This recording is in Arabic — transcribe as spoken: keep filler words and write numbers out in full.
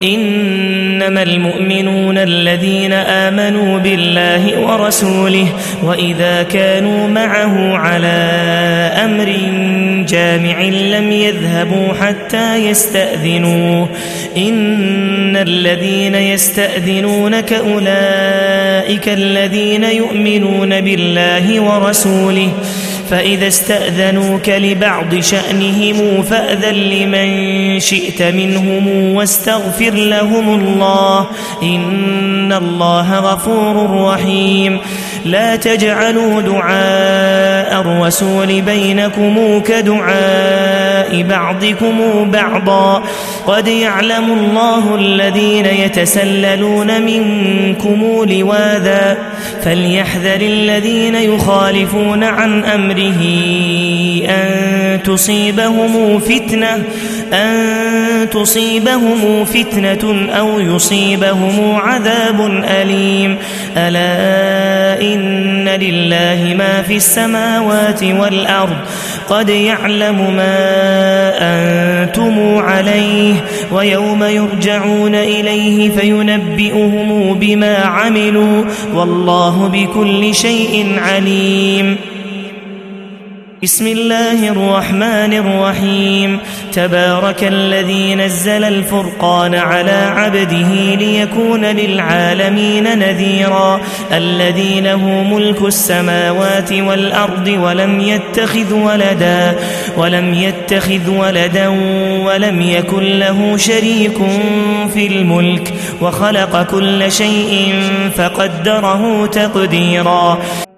إنما المؤمنون الذين آمنوا بالله ورسوله وإذا كانوا معه على أمر جامع لم يذهبوا حتى يستأذنوه إن الذين يستأذنونك أولئك الذين يؤمنون بالله ورسوله فإذا استأذنوك لبعض شأنهم فأذن لمن شئت منهم واستغفر لهم الله إن الله غفور رحيم لا تجعلوا دعاء الرسول بينكم كدعاء بعضكم بعضا قد يعلم الله الذين يتسللون منكم لواذا فليحذر الذين يخالفون عن أمره أن تصيبهم فتنة أن تصيبهم فتنة أو يصيبهم عذاب أليم ألا إن لله ما في السماوات والأرض قد يعلم ما أنتم عليه ويوم يرجعون إليه فينبئهم بما عملوا والله بكل شيء عليم بسم الله الرحمن الرحيم تبارك الذي نزل الفرقان على عبده ليكون للعالمين نذيرا الذي له ملك السماوات والأرض ولم يتخذ ولدا ولم يتخذ ولدا ولم يكن له شريك في الملك وخلق كل شيء فقدره تقديرا